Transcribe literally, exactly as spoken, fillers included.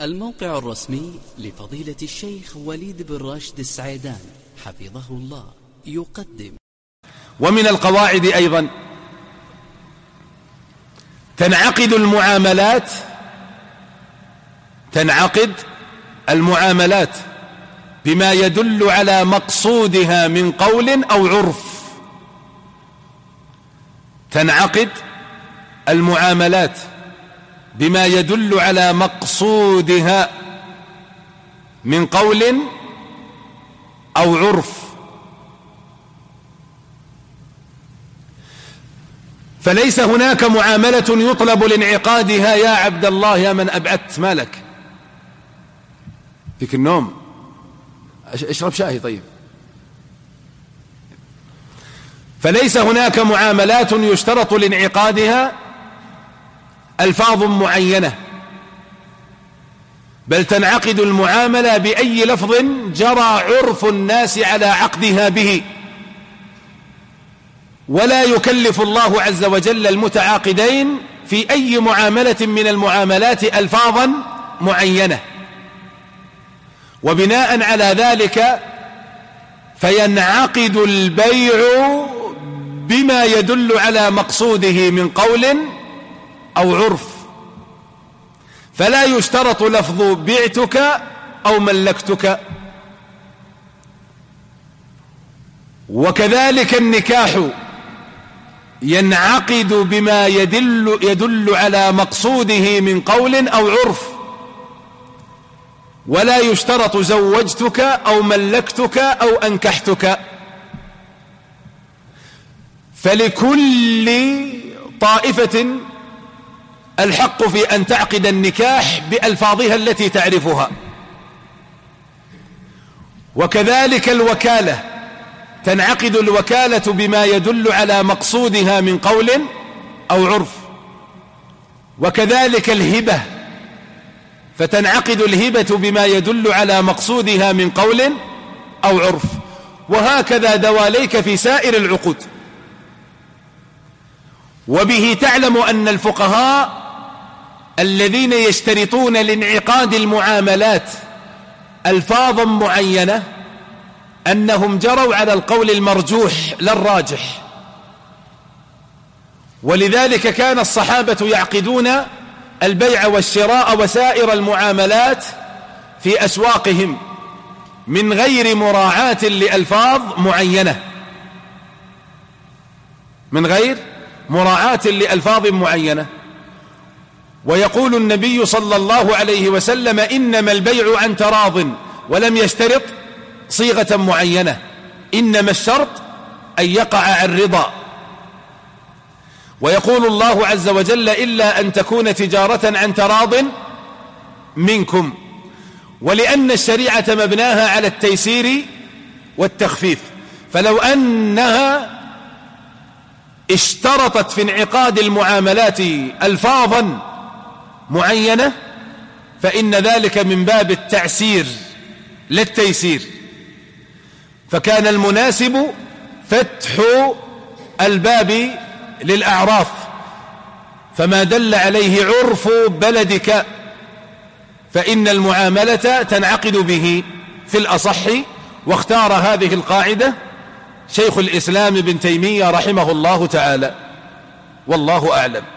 الموقع الرسمي لفضيلة الشيخ وليد بن راشد السعيدان حفظه الله يقدم. ومن القواعد أيضا تنعقد المعاملات تنعقد المعاملات بما يدل على مقصودها من قول أو عرف. تنعقد المعاملات بما يدل على مقصودها من قول أو عرف. فليس هناك معاملة يطلب لانعقادها يا عبد الله يا من أبعدت مالك فيك النوم، اشرب شاهي طيب. فليس هناك معاملات يشترط لانعقادها ألفاظ معينة، بل تنعقد المعاملة بأي لفظ جرى عرف الناس على عقدها به، ولا يكلف الله عز وجل المتعاقدين في أي معاملة من المعاملات ألفاظا معينة. وبناء على ذلك فينعقد البيع بما يدل على مقصوده من قول أو عرف، فلا يشترط لفظ بعتك أو ملكتك. وكذلك النكاح ينعقد بما يدل, يدل على مقصوده من قول أو عرف، ولا يشترط زوجتك أو ملكتك أو أنكحتك. فلكل طائفة الحق في أن تعقد النكاح بألفاظها التي تعرفها. وكذلك الوكالة تنعقد الوكالة بما يدل على مقصودها من قول أو عرف. وكذلك الهبة فتنعقد الهبة بما يدل على مقصودها من قول أو عرف. وهكذا دواليك في سائر العقود. وبه تعلم أن الفقهاء الذين يشترطون لانعقاد المعاملات ألفاظا معينة أنهم جروا على القول المرجوح لا الراجح. ولذلك كان الصحابة يعقدون البيع والشراء وسائر المعاملات في أسواقهم من غير مراعاة لألفاظ معينة من غير مراعاة لألفاظ معينة. ويقول النبي صلى الله عليه وسلم: إنما البيع عن تراض، ولم يشترط صيغة معينة، إنما الشرط أن يقع الرضا. ويقول الله عز وجل: إلا أن تكون تجارة عن تراض منكم. ولأن الشريعة مبناها على التيسير والتخفيف، فلو أنها اشترطت في انعقاد المعاملات ألفاظا معينة فإن ذلك من باب التعسير لا التيسير. فكان المناسب فتح الباب للأعراف، فما دل عليه عرف بلدك فإن المعاملة تنعقد به في الأصح. واختار هذه القاعدة شيخ الإسلام ابن تيمية رحمه الله تعالى، والله أعلم.